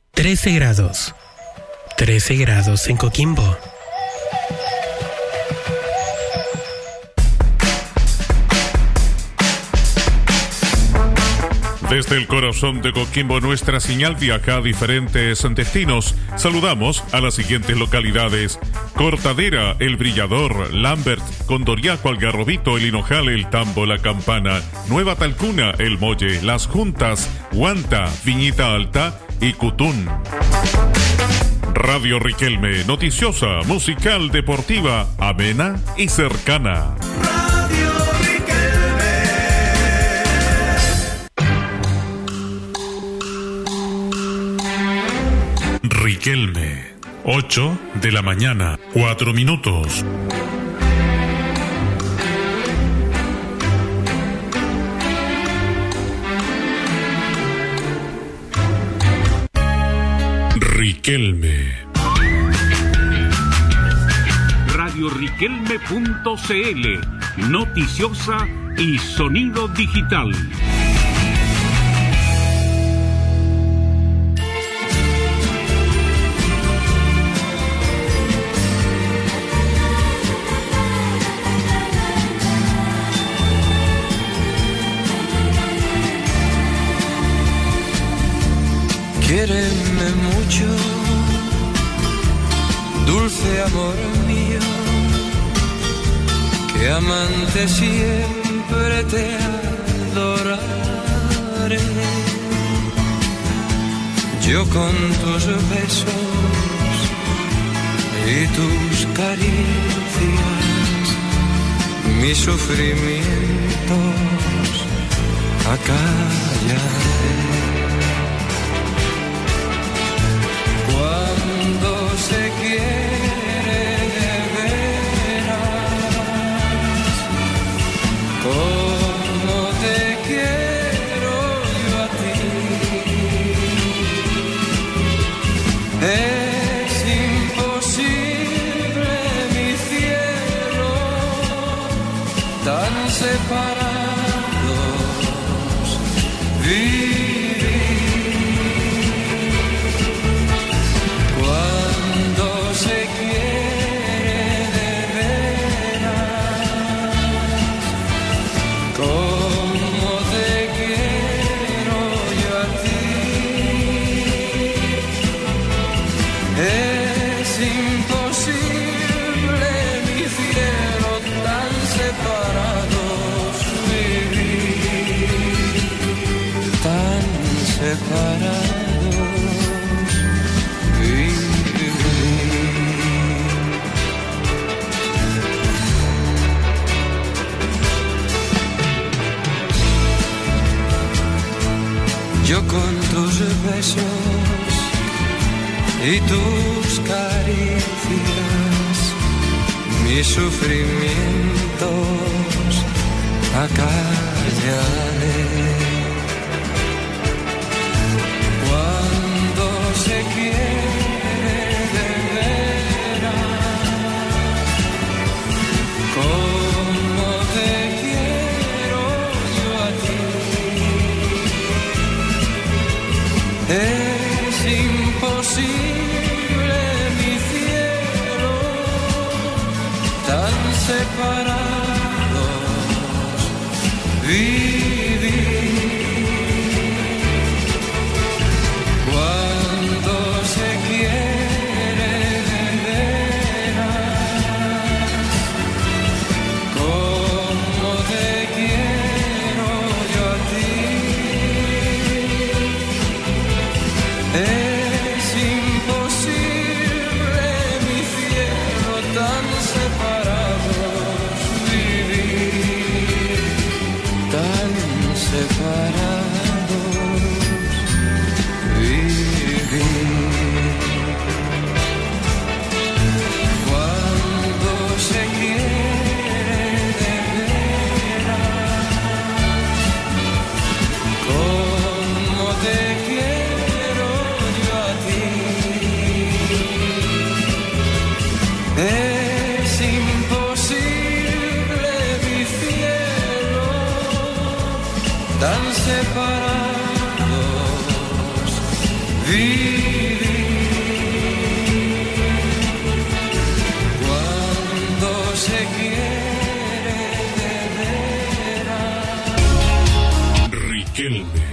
13 grados. 13 grados en Coquimbo. Desde el corazón de Coquimbo, nuestra señal viaja a diferentes destinos. Saludamos a las siguientes localidades: Cortadera, El Brillador, Lambert, Condoriaco, Algarrobito, El Hinojal, El Tambo, La Campana, Nueva Talcuna, El Molle, Las Juntas, Huanta, Viñita Alta y Cutún. Radio Riquelme, noticiosa, musical, deportiva, amena y cercana. Riquelme, 8 de la mañana, 4 minutos. Riquelme. RadioRiquelme.cl, noticiosa y sonido digital. Quiéreme mucho, dulce amor mío, que amante siempre te adoraré. Yo con tus besos y tus caricias, mis sufrimientos acallaré. Cuando se quiere de veras, como te quiero yo a ti, es imposible, mi cielo, tan separados vivir. Separados vivir. Yo con tus besos y tus caricias, mis sufrimientos acallaré. Se quiere de veras, como te quiero yo a ti, es imposible, mi cielo, tan separados vivir. tan separados. se quiere de veras. Riquelme.